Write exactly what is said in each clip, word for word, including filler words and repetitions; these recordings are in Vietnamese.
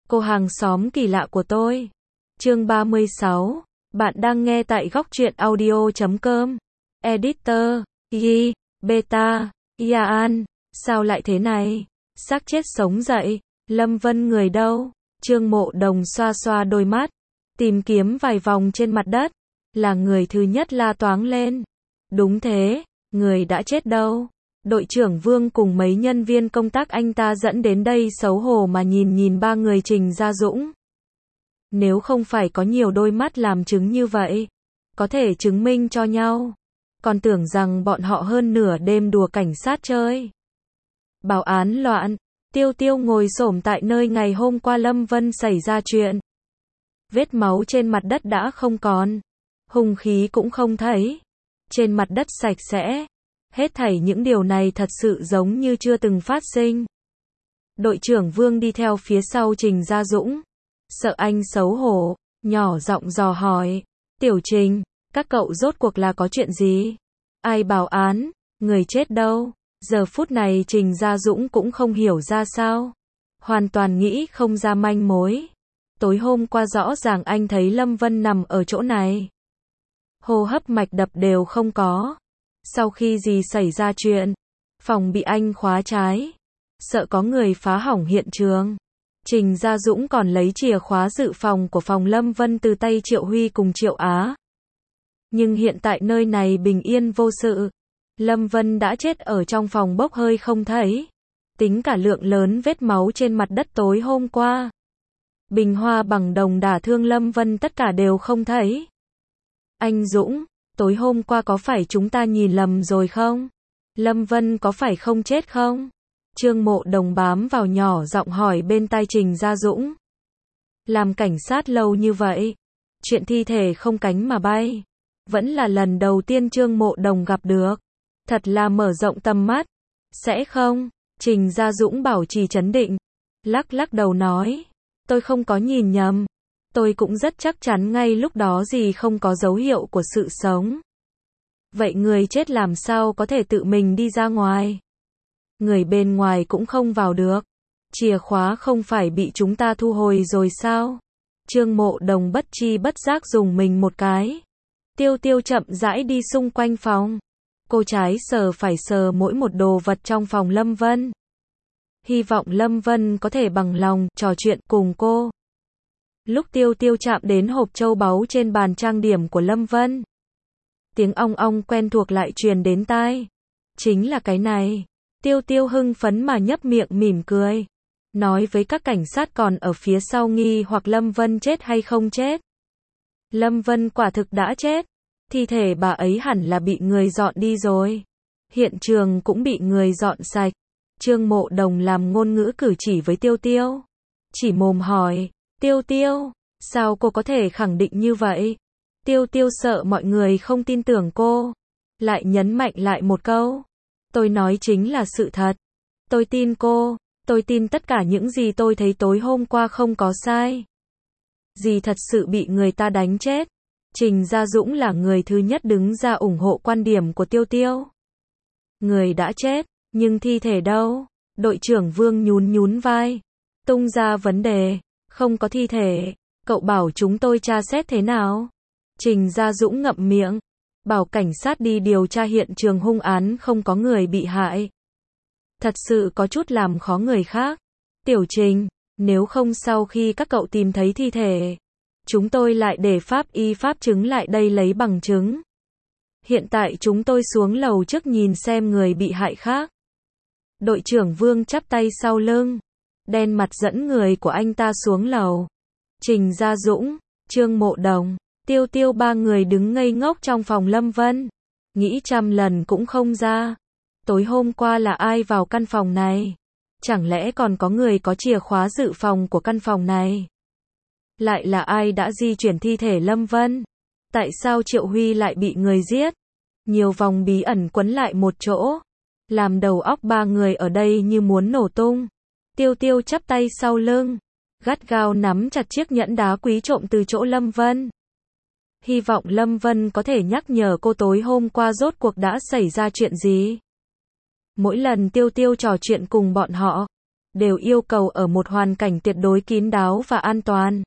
Cô hàng xóm kỳ lạ của tôi. Chương ba mươi sáu. Bạn đang nghe tại góc truyện audio chấm com. Editor, Y, Beta, Yaan. Sao lại thế này? Xác chết sống dậy. Lâm Vân người đâu? Trương Mộ Đồng xoa xoa đôi mắt, tìm kiếm vài vòng trên mặt đất. Là người thứ nhất la toáng lên. Đúng thế, người đã chết đâu? Đội trưởng Vương cùng mấy nhân viên công tác anh ta dẫn đến đây xấu hổ mà nhìn nhìn ba người Trình Gia Dũng. Nếu không phải có nhiều đôi mắt làm chứng như vậy, có thể chứng minh cho nhau, còn tưởng rằng bọn họ hơn nửa đêm đùa cảnh sát chơi. Báo án loạn, Tiêu Tiêu ngồi xổm tại nơi ngày hôm qua Lâm Vân xảy ra chuyện. Vết máu trên mặt đất đã không còn, hung khí cũng không thấy, trên mặt đất sạch sẽ. Hết thảy những điều này thật sự giống như chưa từng phát sinh. Đội trưởng Vương đi theo phía sau Trình Gia Dũng, sợ anh xấu hổ, nhỏ giọng dò hỏi, Tiểu Trình, các cậu rốt cuộc là có chuyện gì? Ai báo án? Người chết đâu? Giờ phút này Trình Gia Dũng cũng không hiểu ra sao, hoàn toàn nghĩ không ra manh mối. Tối hôm qua rõ ràng anh thấy Lâm Vân nằm ở chỗ này, hô hấp mạch đập đều không có. Sau khi gì xảy ra chuyện, phòng bị anh khóa trái, sợ có người phá hỏng hiện trường. Trình Gia Dũng còn lấy chìa khóa dự phòng của phòng Lâm Vân từ tay Triệu Huy cùng Triệu Á. Nhưng hiện tại nơi này bình yên vô sự. Lâm Vân đã chết ở trong phòng bốc hơi không thấy. Tính cả lượng lớn vết máu trên mặt đất tối hôm qua, bình hoa bằng đồng đả thương Lâm Vân tất cả đều không thấy. Anh Dũng, tối hôm qua có phải chúng ta nhìn lầm rồi không? Lâm Vân có phải không chết không? Trương Mộ Đồng bám vào nhỏ giọng hỏi bên tai Trình Gia Dũng. Làm cảnh sát lâu như vậy, chuyện thi thể không cánh mà bay, vẫn là lần đầu tiên Trương Mộ Đồng gặp được. Thật là mở rộng tầm mắt. Sẽ không? Trình Gia Dũng bảo trì trấn định, lắc lắc đầu nói, tôi không có nhìn nhầm. Tôi cũng rất chắc chắn ngay lúc đó gì không có dấu hiệu của sự sống. Vậy người chết làm sao có thể tự mình đi ra ngoài? Người bên ngoài cũng không vào được. Chìa khóa không phải bị chúng ta thu hồi rồi sao? Trương Mộ Đồng bất chi bất giác dùng mình một cái. Tiêu Tiêu chậm rãi đi xung quanh phòng. Cô trái sờ phải sờ mỗi một đồ vật trong phòng Lâm Vân. Hy vọng Lâm Vân có thể bằng lòng trò chuyện cùng cô. Lúc Tiêu Tiêu chạm đến hộp châu báu trên bàn trang điểm của Lâm Vân, tiếng ong ong quen thuộc lại truyền đến tai. Chính là cái này. Tiêu Tiêu hưng phấn mà nhấp miệng mỉm cười, nói với các cảnh sát còn ở phía sau nghi hoặc Lâm Vân chết hay không chết. Lâm Vân quả thực đã chết. Thi thể bà ấy hẳn là bị người dọn đi rồi. Hiện trường cũng bị người dọn sạch. Trương Mộ Đồng làm ngôn ngữ cử chỉ với Tiêu Tiêu. Chỉ mồm hỏi, Tiêu Tiêu, sao cô có thể khẳng định như vậy? Tiêu Tiêu sợ mọi người không tin tưởng cô, lại nhấn mạnh lại một câu. Tôi nói chính là sự thật. Tôi tin cô, tôi tin tất cả những gì tôi thấy tối hôm qua không có sai. Dì thật sự bị người ta đánh chết. Trình Gia Dũng là người thứ nhất đứng ra ủng hộ quan điểm của Tiêu Tiêu. Người đã chết, nhưng thi thể đâu? Đội trưởng Vương nhún nhún vai, tung ra vấn đề. Không có thi thể, cậu bảo chúng tôi tra xét thế nào? Trình Gia Dũng ngậm miệng, bảo cảnh sát đi điều tra hiện trường hung án không có người bị hại. Thật sự có chút làm khó người khác. Tiểu Trình, nếu không sau khi các cậu tìm thấy thi thể, chúng tôi lại để pháp y pháp chứng lại đây lấy bằng chứng. Hiện tại chúng tôi xuống lầu trước nhìn xem người bị hại khác. Đội trưởng Vương chắp tay sau lưng, đen mặt dẫn người của anh ta xuống lầu. Trình Gia Dũng, Trương Mộ Đồng, Tiêu Tiêu ba người đứng ngây ngốc trong phòng Lâm Vân, nghĩ trăm lần cũng không ra. Tối hôm qua là ai vào căn phòng này? Chẳng lẽ còn có người có chìa khóa dự phòng của căn phòng này? Lại là ai đã di chuyển thi thể Lâm Vân? Tại sao Triệu Huy lại bị người giết? Nhiều vòng bí ẩn quấn lại một chỗ, làm đầu óc ba người ở đây như muốn nổ tung. Tiêu Tiêu chắp tay sau lưng, gắt gao nắm chặt chiếc nhẫn đá quý trộm từ chỗ Lâm Vân. Hy vọng Lâm Vân có thể nhắc nhở cô tối hôm qua rốt cuộc đã xảy ra chuyện gì. Mỗi lần Tiêu Tiêu trò chuyện cùng bọn họ, đều yêu cầu ở một hoàn cảnh tuyệt đối kín đáo và an toàn.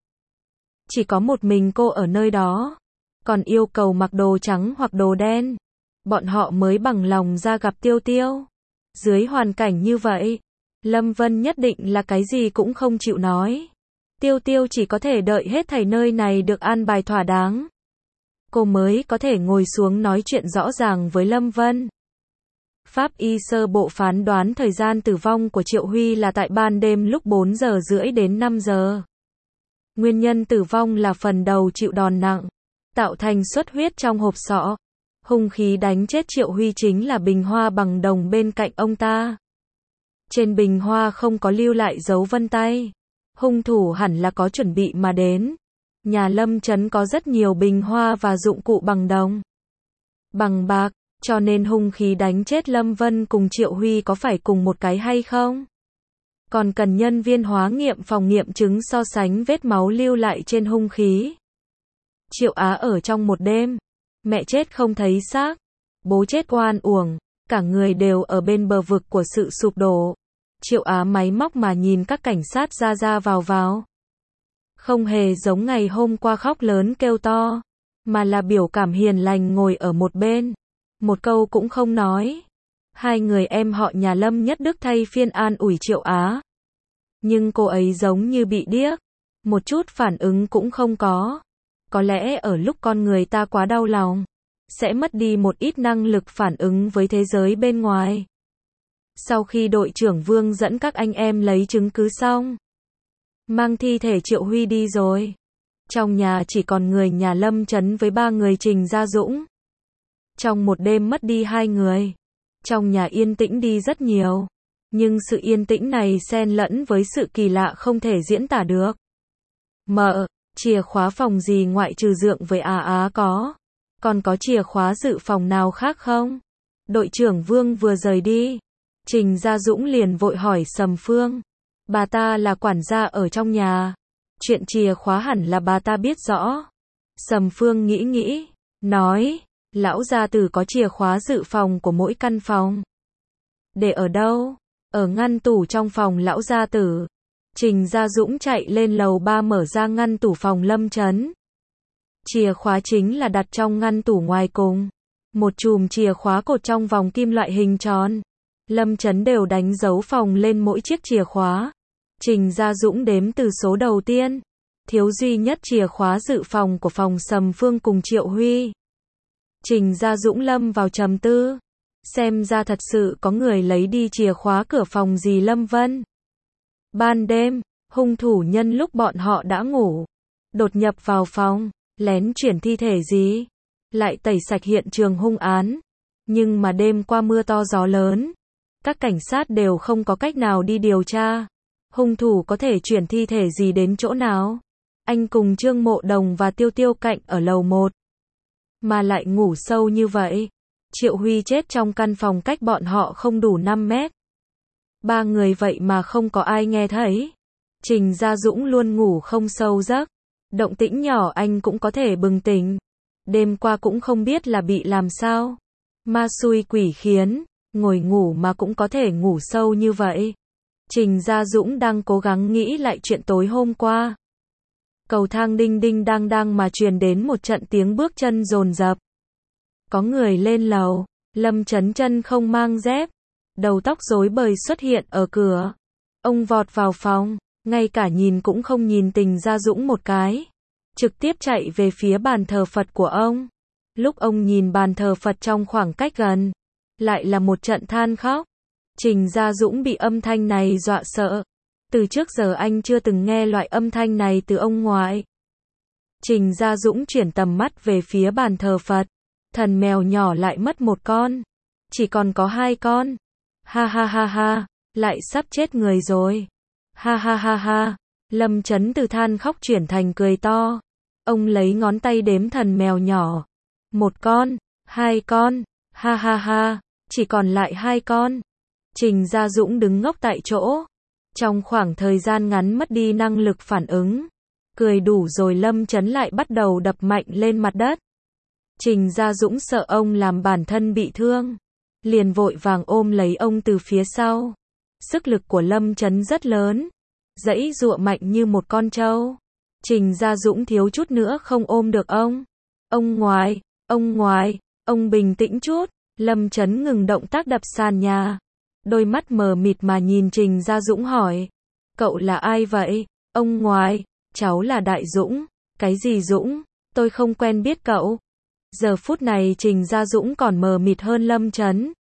Chỉ có một mình cô ở nơi đó, còn yêu cầu mặc đồ trắng hoặc đồ đen. Bọn họ mới bằng lòng ra gặp Tiêu Tiêu. Dưới hoàn cảnh như vậy, Lâm Vân nhất định là cái gì cũng không chịu nói. Tiêu Tiêu chỉ có thể đợi hết thảy nơi này được an bài thỏa đáng. Cô mới có thể ngồi xuống nói chuyện rõ ràng với Lâm Vân. Pháp y sơ bộ phán đoán thời gian tử vong của Triệu Huy là tại ban đêm lúc bốn giờ rưỡi đến năm giờ. Nguyên nhân tử vong là phần đầu chịu đòn nặng, tạo thành xuất huyết trong hộp sọ. Hung khí đánh chết Triệu Huy chính là bình hoa bằng đồng bên cạnh ông ta. Trên bình hoa không có lưu lại dấu vân tay. Hung thủ hẳn là có chuẩn bị mà đến. Nhà Lâm Chấn có rất nhiều bình hoa và dụng cụ bằng đồng, bằng bạc, cho nên hung khí đánh chết Lâm Vân cùng Triệu Huy có phải cùng một cái hay không? Còn cần nhân viên hóa nghiệm phòng nghiệm chứng so sánh vết máu lưu lại trên hung khí. Triệu Á ở trong một đêm, mẹ chết không thấy xác, bố chết oan uổng, cả người đều ở bên bờ vực của sự sụp đổ. Triệu Á máy móc mà nhìn các cảnh sát ra ra vào vào. Không hề giống ngày hôm qua khóc lớn kêu to, mà là biểu cảm hiền lành ngồi ở một bên. Một câu cũng không nói. Hai người em họ nhà Lâm Nhất Đức thay phiên an ủi Triệu Á. Nhưng cô ấy giống như bị điếc, một chút phản ứng cũng không có. Có lẽ ở lúc con người ta quá đau lòng, sẽ mất đi một ít năng lực phản ứng với thế giới bên ngoài. Sau khi đội trưởng Vương dẫn các anh em lấy chứng cứ xong, mang thi thể Triệu Huy đi rồi. Trong nhà chỉ còn người nhà Lâm Chấn với ba người Trình Gia Dũng. Trong một đêm mất đi hai người, trong nhà yên tĩnh đi rất nhiều. Nhưng sự yên tĩnh này xen lẫn với sự kỳ lạ không thể diễn tả được. Mợ, chìa khóa phòng gì ngoại trừ Dượng với Á Á có? Còn có chìa khóa dự phòng nào khác không? Đội trưởng Vương vừa rời đi, Trình Gia Dũng liền vội hỏi Sầm Phương. Bà ta là quản gia ở trong nhà, chuyện chìa khóa hẳn là bà ta biết rõ. Sầm Phương nghĩ nghĩ, nói, lão gia tử có chìa khóa dự phòng của mỗi căn phòng. Để ở đâu? Ở ngăn tủ trong phòng lão gia tử. Trình Gia Dũng chạy lên lầu ba mở ra ngăn tủ phòng Lâm Chấn. Chìa khóa chính là đặt trong ngăn tủ ngoài cùng. Một chùm chìa khóa cột trong vòng kim loại hình tròn. Lâm Chấn đều đánh dấu phòng lên mỗi chiếc chìa khóa. Trình Gia Dũng đếm từ số đầu tiên. Thiếu duy nhất chìa khóa dự phòng của phòng Sầm Phương cùng Triệu Huy. Trình Gia Dũng lâm vào trầm tư. Xem ra thật sự có người lấy đi chìa khóa cửa phòng dì Lâm Vân. Ban đêm, hung thủ nhân lúc bọn họ đã ngủ, đột nhập vào phòng, lén chuyển thi thể dì, lại tẩy sạch hiện trường hung án. Nhưng mà đêm qua mưa to gió lớn, các cảnh sát đều không có cách nào đi điều tra. Hung thủ có thể chuyển thi thể gì đến chỗ nào? Anh cùng Trương Mộ Đồng và Tiêu Tiêu Cạnh ở lầu một, mà lại ngủ sâu như vậy. Triệu Huy chết trong căn phòng cách bọn họ không đủ năm mét. Ba người vậy mà không có ai nghe thấy. Trình Gia Dũng luôn ngủ không sâu giấc. Động tĩnh nhỏ anh cũng có thể bừng tỉnh. Đêm qua cũng không biết là bị làm sao. Ma xui quỷ khiến, ngồi ngủ mà cũng có thể ngủ sâu như vậy. Trình Gia Dũng đang cố gắng nghĩ lại chuyện tối hôm qua. Cầu thang đinh đinh đang đang mà truyền đến một trận tiếng bước chân dồn dập. Có người lên lầu. Lâm Chấn chân không mang dép, đầu tóc rối bời xuất hiện ở cửa. Ông vọt vào phòng, ngay cả nhìn cũng không nhìn Trình Gia Dũng một cái, trực tiếp chạy về phía bàn thờ Phật của ông. Lúc ông nhìn bàn thờ Phật trong khoảng cách gần, lại là một trận than khóc. Trình Gia Dũng bị âm thanh này dọa sợ. Từ trước giờ anh chưa từng nghe loại âm thanh này từ ông ngoại. Trình Gia Dũng chuyển tầm mắt về phía bàn thờ Phật. Thần mèo nhỏ lại mất một con. Chỉ còn có hai con. Ha ha ha ha, lại sắp chết người rồi. Ha ha ha ha. Lâm Chấn từ than khóc chuyển thành cười to. Ông lấy ngón tay đếm thần mèo nhỏ. Một con, hai con, ha ha ha, chỉ còn lại hai con. Trình Gia Dũng đứng ngốc tại chỗ. Trong khoảng thời gian ngắn mất đi năng lực phản ứng. Cười đủ rồi Lâm Chấn lại bắt đầu đập mạnh lên mặt đất. Trình Gia Dũng sợ ông làm bản thân bị thương, liền vội vàng ôm lấy ông từ phía sau. Sức lực của Lâm Chấn rất lớn, giãy giụa mạnh như một con trâu. Trình Gia Dũng thiếu chút nữa không ôm được ông. Ông ngoại, ông ngoại, ông bình tĩnh chút. Lâm Chấn ngừng động tác đập sàn nhà. Đôi mắt mờ mịt mà nhìn Trình Gia Dũng hỏi. Cậu là ai vậy? Ông ngoại, cháu là Đại Dũng. Cái gì Dũng? Tôi không quen biết cậu. Giờ phút này Trình Gia Dũng còn mờ mịt hơn Lâm Chấn.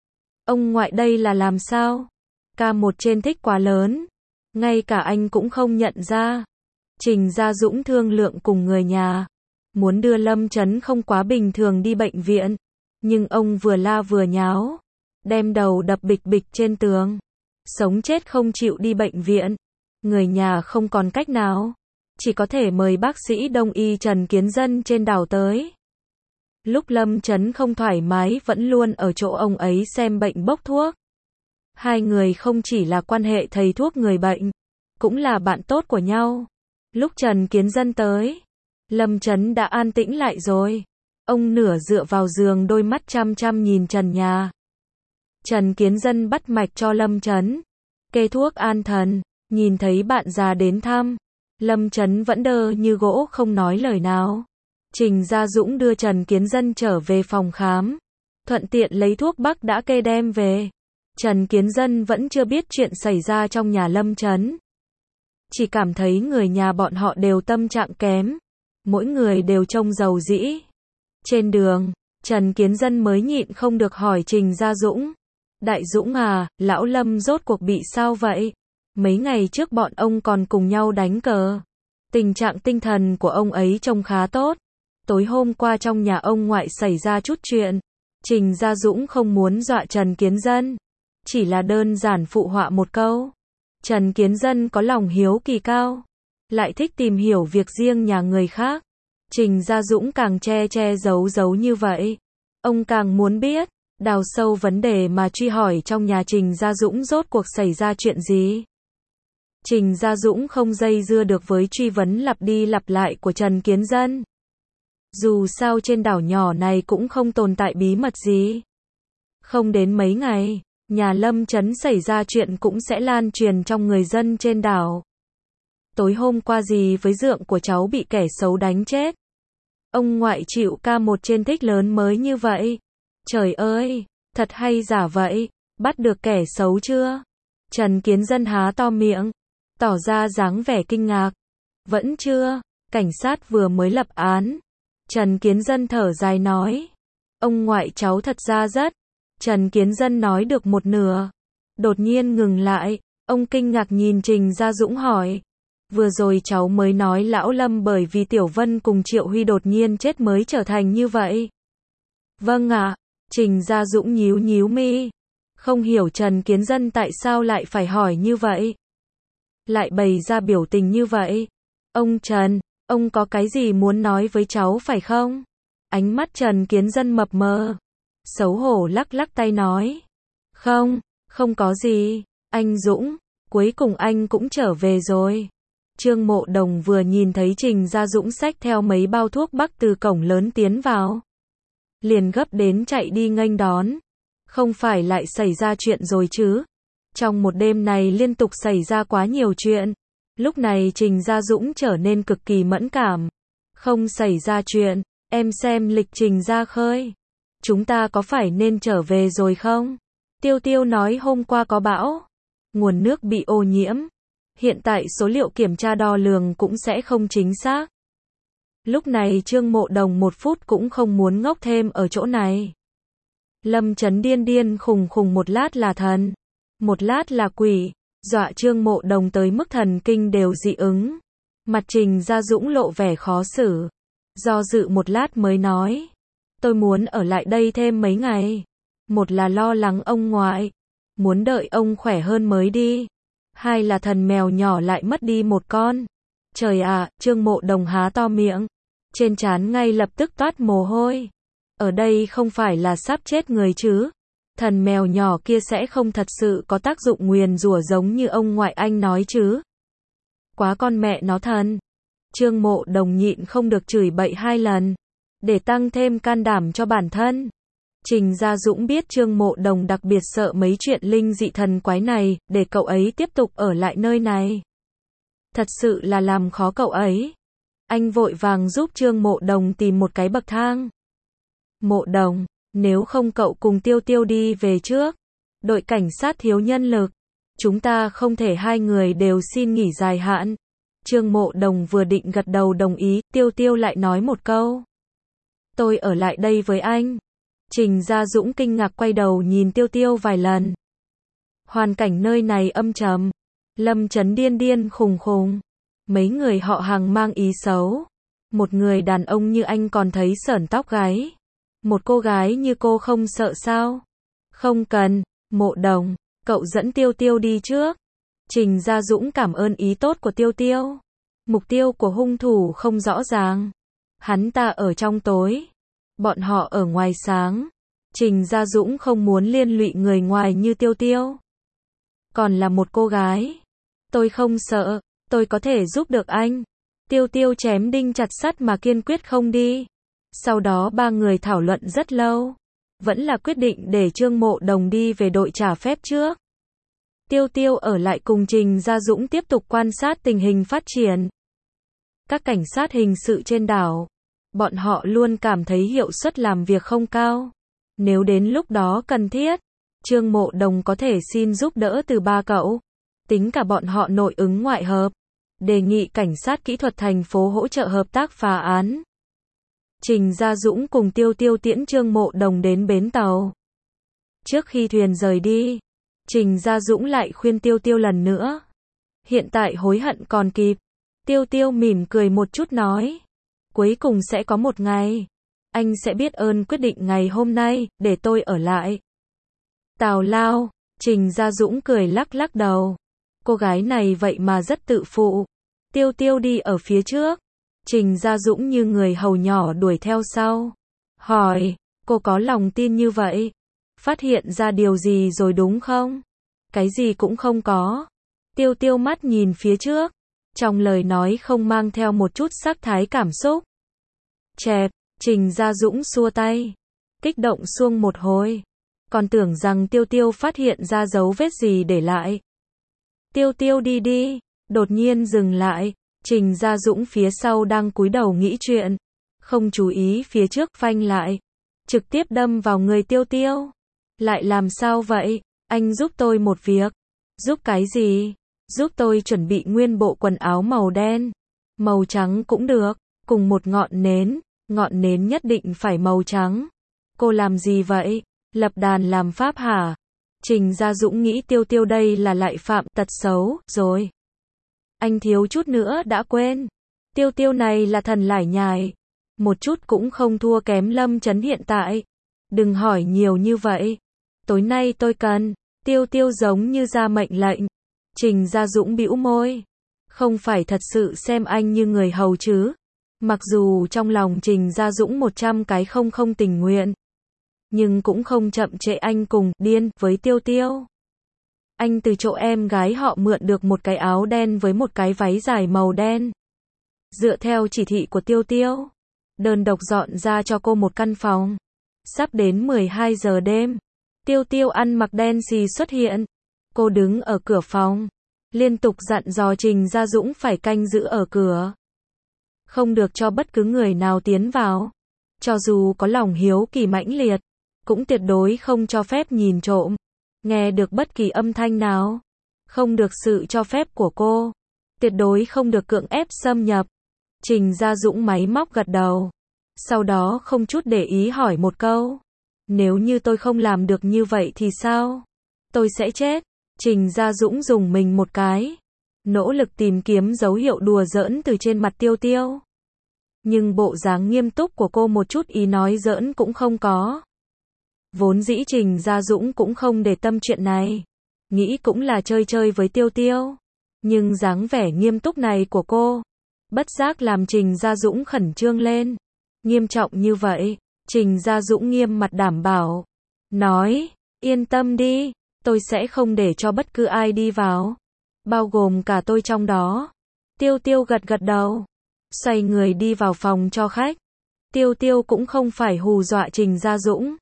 Ông ngoại đây là làm sao? Ca một trên thích quá lớn. Ngay cả anh cũng không nhận ra. Trình Gia Dũng thương lượng cùng người nhà. Muốn đưa Lâm Chấn không quá bình thường đi bệnh viện. Nhưng ông vừa la vừa nháo. Đem đầu đập bịch bịch trên tường. Sống chết không chịu đi bệnh viện. Người nhà không còn cách nào. Chỉ có thể mời bác sĩ đông y Trần Kiến Dân trên đảo tới. Lúc Lâm Chấn không thoải mái vẫn luôn ở chỗ ông ấy xem bệnh bốc thuốc. Hai người không chỉ là quan hệ thầy thuốc người bệnh, cũng là bạn tốt của nhau. Lúc Trần Kiến Dân tới, Lâm Chấn đã an tĩnh lại rồi. Ông nửa dựa vào giường đôi mắt chăm chăm nhìn trần nhà. Trần Kiến Dân bắt mạch cho Lâm Chấn. Kê thuốc an thần, nhìn thấy bạn già đến thăm. Lâm Chấn vẫn đơ như gỗ không nói lời nào. Trình Gia Dũng đưa Trần Kiến Dân trở về phòng khám. Thuận tiện lấy thuốc bắc đã kê đem về. Trần Kiến Dân vẫn chưa biết chuyện xảy ra trong nhà Lâm Chấn. Chỉ cảm thấy người nhà bọn họ đều tâm trạng kém. Mỗi người đều trông giàu dĩ. Trên đường, Trần Kiến Dân mới nhịn không được hỏi Trình Gia Dũng. Đại Dũng à, lão Lâm rốt cuộc bị sao vậy? Mấy ngày trước bọn ông còn cùng nhau đánh cờ. Tình trạng tinh thần của ông ấy trông khá tốt. Tối hôm qua trong nhà ông ngoại xảy ra chút chuyện. Trình Gia Dũng không muốn dọa Trần Kiến Dân. Chỉ là đơn giản phụ họa một câu. Trần Kiến Dân có lòng hiếu kỳ cao. Lại thích tìm hiểu việc riêng nhà người khác. Trình Gia Dũng càng che che giấu giấu như vậy. Ông càng muốn biết. Đào sâu vấn đề mà truy hỏi trong nhà Trình Gia Dũng rốt cuộc xảy ra chuyện gì. Trình Gia Dũng không dây dưa được với truy vấn lặp đi lặp lại của Trần Kiến Dân. Dù sao trên đảo nhỏ này cũng không tồn tại bí mật gì. Không đến mấy ngày, nhà Lâm Chấn xảy ra chuyện cũng sẽ lan truyền trong người dân trên đảo. Tối hôm qua gì với dượng của cháu bị kẻ xấu đánh chết. Ông ngoại chịu ca một trên thích lớn mới như vậy. Trời ơi, thật hay giả vậy, bắt được kẻ xấu chưa? Trần Kiến Dân há to miệng, tỏ ra dáng vẻ kinh ngạc. Vẫn chưa, cảnh sát vừa mới lập án. Trần Kiến Dân thở dài nói. Ông ngoại cháu thật ra rất. Trần Kiến Dân nói được một nửa. Đột nhiên ngừng lại, ông kinh ngạc nhìn Trình Gia Dũng hỏi. Vừa rồi cháu mới nói lão Lâm bởi vì Tiểu Vân cùng Triệu Huy đột nhiên chết mới trở thành như vậy. Vâng ạ, Trình Gia Dũng nhíu nhíu mi. Không hiểu Trần Kiến Dân tại sao lại phải hỏi như vậy. Lại bày ra biểu tình như vậy. Ông Trần, ông có cái gì muốn nói với cháu phải không? Ánh mắt Trần Kiến Dân mập mờ. Xấu hổ lắc lắc tay nói. Không, không có gì. Anh Dũng, cuối cùng anh cũng trở về rồi. Trương Mộ Đồng vừa nhìn thấy Trình Gia Dũng xách theo mấy bao thuốc bắc từ cổng lớn tiến vào. Liền gấp đến chạy đi nghênh đón. Không phải lại xảy ra chuyện rồi chứ? Trong một đêm này liên tục xảy ra quá nhiều chuyện. Lúc này Trình Gia Dũng trở nên cực kỳ mẫn cảm. Không xảy ra chuyện, em xem lịch trình ra khơi. Chúng ta có phải nên trở về rồi không? Tiêu Tiêu nói hôm qua có bão. Nguồn nước bị ô nhiễm. Hiện tại số liệu kiểm tra đo lường cũng sẽ không chính xác. Lúc này Trương Mộ Đồng một phút cũng không muốn ngốc thêm ở chỗ này. Lâm Chấn điên điên khùng khùng một lát là thần, một lát là quỷ, dọa Trương Mộ Đồng tới mức thần kinh đều dị ứng. Mặt Trình Gia Dũng lộ vẻ khó xử. Do dự một lát mới nói. Tôi muốn ở lại đây thêm mấy ngày. Một là lo lắng ông ngoại. Muốn đợi ông khỏe hơn mới đi. Hai là thần mèo nhỏ lại mất đi một con. Trời ạ, Trương Mộ Đồng há to miệng. Trên trán ngay lập tức toát mồ hôi. Ở đây không phải là sắp chết người chứ. Thần mèo nhỏ kia sẽ không thật sự có tác dụng nguyền rủa giống như ông ngoại anh nói chứ. Quá con mẹ nó thần. Trương Mộ Đồng nhịn không được chửi bậy hai lần. Để tăng thêm can đảm cho bản thân. Trình Gia Dũng biết Trương Mộ Đồng đặc biệt sợ mấy chuyện linh dị thần quái này, để cậu ấy tiếp tục ở lại nơi này. Thật sự là làm khó cậu ấy. Anh vội vàng giúp Trương Mộ Đồng tìm một cái bậc thang. Mộ Đồng, nếu không cậu cùng Tiêu Tiêu đi về trước. Đội cảnh sát thiếu nhân lực. Chúng ta không thể hai người đều xin nghỉ dài hạn. Trương Mộ Đồng vừa định gật đầu đồng ý, Tiêu Tiêu lại nói một câu. Tôi ở lại đây với anh. Trình Gia Dũng kinh ngạc quay đầu nhìn Tiêu Tiêu vài lần. Hoàn cảnh nơi này âm trầm. Lâm Chấn điên điên khùng khùng. Mấy người họ Hàng mang ý xấu. Một người đàn ông như anh còn thấy sởn tóc gáy. Một cô gái như cô không sợ sao? Không cần, Mộ Đồng, cậu dẫn Tiêu Tiêu đi trước. Trình Gia Dũng cảm ơn ý tốt của Tiêu Tiêu. Mục tiêu của hung thủ không rõ ràng. Hắn ta ở trong tối. Bọn họ ở ngoài sáng. Trình Gia Dũng không muốn liên lụy người ngoài như Tiêu Tiêu. Còn là một cô gái. Tôi không sợ, tôi có thể giúp được anh. Tiêu Tiêu chém đinh chặt sắt mà kiên quyết không đi. Sau đó ba người thảo luận rất lâu. Vẫn là quyết định để Trương Mộ Đồng đi về đội trả phép trước. Tiêu Tiêu ở lại cùng Trình Gia Dũng tiếp tục quan sát tình hình phát triển. Các cảnh sát hình sự trên đảo. Bọn họ luôn cảm thấy hiệu suất làm việc không cao. Nếu đến lúc đó cần thiết, Trương Mộ Đồng có thể xin giúp đỡ từ ba cậu. Tính cả bọn họ nội ứng ngoại hợp. Đề nghị cảnh sát kỹ thuật thành phố hỗ trợ hợp tác phá án. Trình Gia Dũng cùng Tiêu Tiêu tiễn Trương Mộ Đồng đến bến tàu. Trước khi thuyền rời đi, Trình Gia Dũng lại khuyên Tiêu Tiêu lần nữa. Hiện tại hối hận còn kịp. Tiêu Tiêu mỉm cười một chút nói. Cuối cùng sẽ có một ngày. Anh sẽ biết ơn quyết định ngày hôm nay, để tôi ở lại. Tào lao, Trình Gia Dũng cười lắc lắc đầu. Cô gái này vậy mà rất tự phụ. Tiêu Tiêu đi ở phía trước. Trình Gia Dũng như người hầu nhỏ đuổi theo sau. Hỏi, cô có lòng tin như vậy? Phát hiện ra điều gì rồi đúng không? Cái gì cũng không có. Tiêu Tiêu mắt nhìn phía trước. Trong lời nói không mang theo một chút sắc thái cảm xúc. Chẹp, Trình Gia Dũng xua tay. Kích động xuông một hồi. Còn tưởng rằng Tiêu Tiêu phát hiện ra dấu vết gì để lại. Tiêu Tiêu đi đi. Đột nhiên dừng lại. Trình Gia Dũng phía sau đang cúi đầu nghĩ chuyện. Không chú ý phía trước phanh lại. Trực tiếp đâm vào người Tiêu Tiêu. Lại làm sao vậy? Anh giúp tôi một việc. Giúp cái gì? Giúp tôi chuẩn bị nguyên bộ quần áo màu đen. Màu trắng cũng được. Cùng một ngọn nến. Ngọn nến nhất định phải màu trắng. Cô làm gì vậy? Lập đàn làm pháp hả? Trình Gia Dũng nghĩ Tiêu Tiêu đây là lại phạm tật xấu rồi. Anh thiếu chút nữa đã quên. Tiêu Tiêu này là thần lải nhải. Một chút cũng không thua kém Lâm Chấn hiện tại. Đừng hỏi nhiều như vậy. Tối nay tôi cần. Tiêu Tiêu giống như ra mệnh lệnh. Trình Gia Dũng bĩu môi. Không phải thật sự xem anh như người hầu chứ. Mặc dù trong lòng Trình Gia Dũng một trăm cái không không tình nguyện. Nhưng cũng không chậm trễ anh cùng điên với Tiêu Tiêu. Anh từ chỗ em gái họ mượn được một cái áo đen với một cái váy dài màu đen. Dựa theo chỉ thị của Tiêu Tiêu, đơn độc dọn ra cho cô một căn phòng. Sắp đến mười hai giờ đêm, Tiêu Tiêu ăn mặc đen xì xuất hiện. Cô đứng ở cửa phòng, liên tục dặn dò Trình Gia Dũng phải canh giữ ở cửa. Không được cho bất cứ người nào tiến vào. Cho dù có lòng hiếu kỳ mãnh liệt, cũng tuyệt đối không cho phép nhìn trộm. Nghe được bất kỳ âm thanh nào. Không được sự cho phép của cô. Tuyệt đối không được cưỡng ép xâm nhập. Trình Gia Dũng máy móc gật đầu. Sau đó không chút để ý hỏi một câu. Nếu như tôi không làm được như vậy thì sao? Tôi sẽ chết. Trình Gia Dũng dùng mình một cái. Nỗ lực tìm kiếm dấu hiệu đùa giỡn từ trên mặt Tiêu Tiêu. Nhưng bộ dáng nghiêm túc của cô một chút ý nói giỡn cũng không có. Vốn dĩ Trình Gia Dũng cũng không để tâm chuyện này. Nghĩ cũng là chơi chơi với Tiêu Tiêu. Nhưng dáng vẻ nghiêm túc này của cô, bất giác làm Trình Gia Dũng khẩn trương lên. Nghiêm trọng như vậy, Trình Gia Dũng nghiêm mặt đảm bảo. Nói, yên tâm đi, tôi sẽ không để cho bất cứ ai đi vào. Bao gồm cả tôi trong đó. Tiêu Tiêu gật gật đầu. Xoay người đi vào phòng cho khách. Tiêu Tiêu cũng không phải hù dọa Trình Gia Dũng.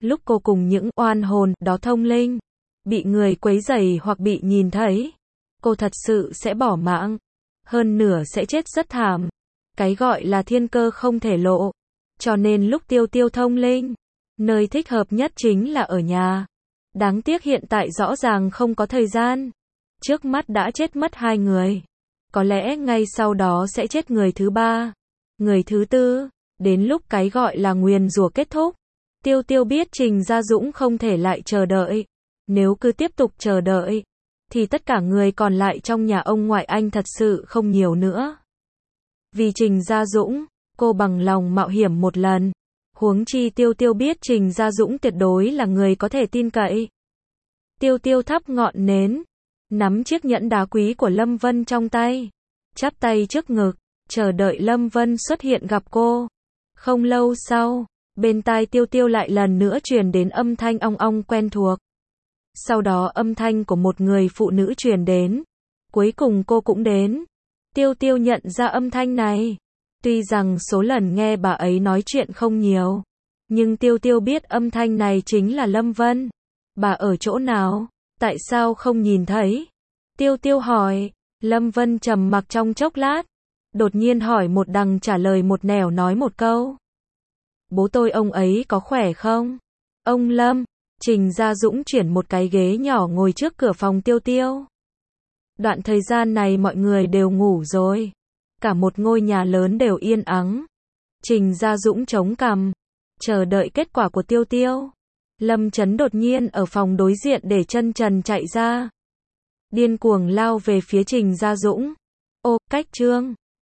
Lúc cô cùng những oan hồn đó thông linh, bị người quấy rầy hoặc bị nhìn thấy, cô thật sự sẽ bỏ mạng. Hơn nửa sẽ chết rất thảm. Cái gọi là thiên cơ không thể lộ. Cho nên lúc Tiêu Tiêu thông linh, nơi thích hợp nhất chính là ở nhà. Đáng tiếc hiện tại rõ ràng không có thời gian. Trước mắt đã chết mất hai người. Có lẽ ngay sau đó sẽ chết người thứ ba, người thứ tư. Đến lúc cái gọi là nguyền rủa kết thúc, Tiêu Tiêu biết Trình Gia Dũng không thể lại chờ đợi. Nếu cứ tiếp tục chờ đợi, thì tất cả người còn lại trong nhà ông ngoại anh thật sự không nhiều nữa. Vì Trình Gia Dũng, cô bằng lòng mạo hiểm một lần. Huống chi Tiêu Tiêu biết Trình Gia Dũng tuyệt đối là người có thể tin cậy. Tiêu Tiêu thắp ngọn nến, nắm chiếc nhẫn đá quý của Lâm Vân trong tay, chắp tay trước ngực, chờ đợi Lâm Vân xuất hiện gặp cô. Không lâu sau, bên tai Tiêu Tiêu lại lần nữa truyền đến âm thanh ong ong quen thuộc. Sau đó âm thanh của một người phụ nữ truyền đến. Cuối cùng cô cũng đến. Tiêu Tiêu nhận ra âm thanh này. Tuy rằng số lần nghe bà ấy nói chuyện không nhiều, nhưng Tiêu Tiêu biết âm thanh này chính là Lâm Vân. Bà ở chỗ nào? Tại sao không nhìn thấy? Tiêu Tiêu hỏi. Lâm Vân trầm mặc trong chốc lát, đột nhiên hỏi một đằng trả lời một nẻo, nói một câu. Bố tôi ông ấy có khỏe không? Ông Lâm. Trình Gia Dũng chuyển một cái ghế nhỏ ngồi trước cửa phòng Tiêu Tiêu. Đoạn thời gian này mọi người đều ngủ rồi. Cả một ngôi nhà lớn đều yên ắng. Trình Gia Dũng chống cằm, chờ đợi kết quả của Tiêu Tiêu. Lâm Chấn đột nhiên ở phòng đối diện để chân trần chạy ra, điên cuồng lao về phía Trình Gia Dũng. Ô, cách Trương.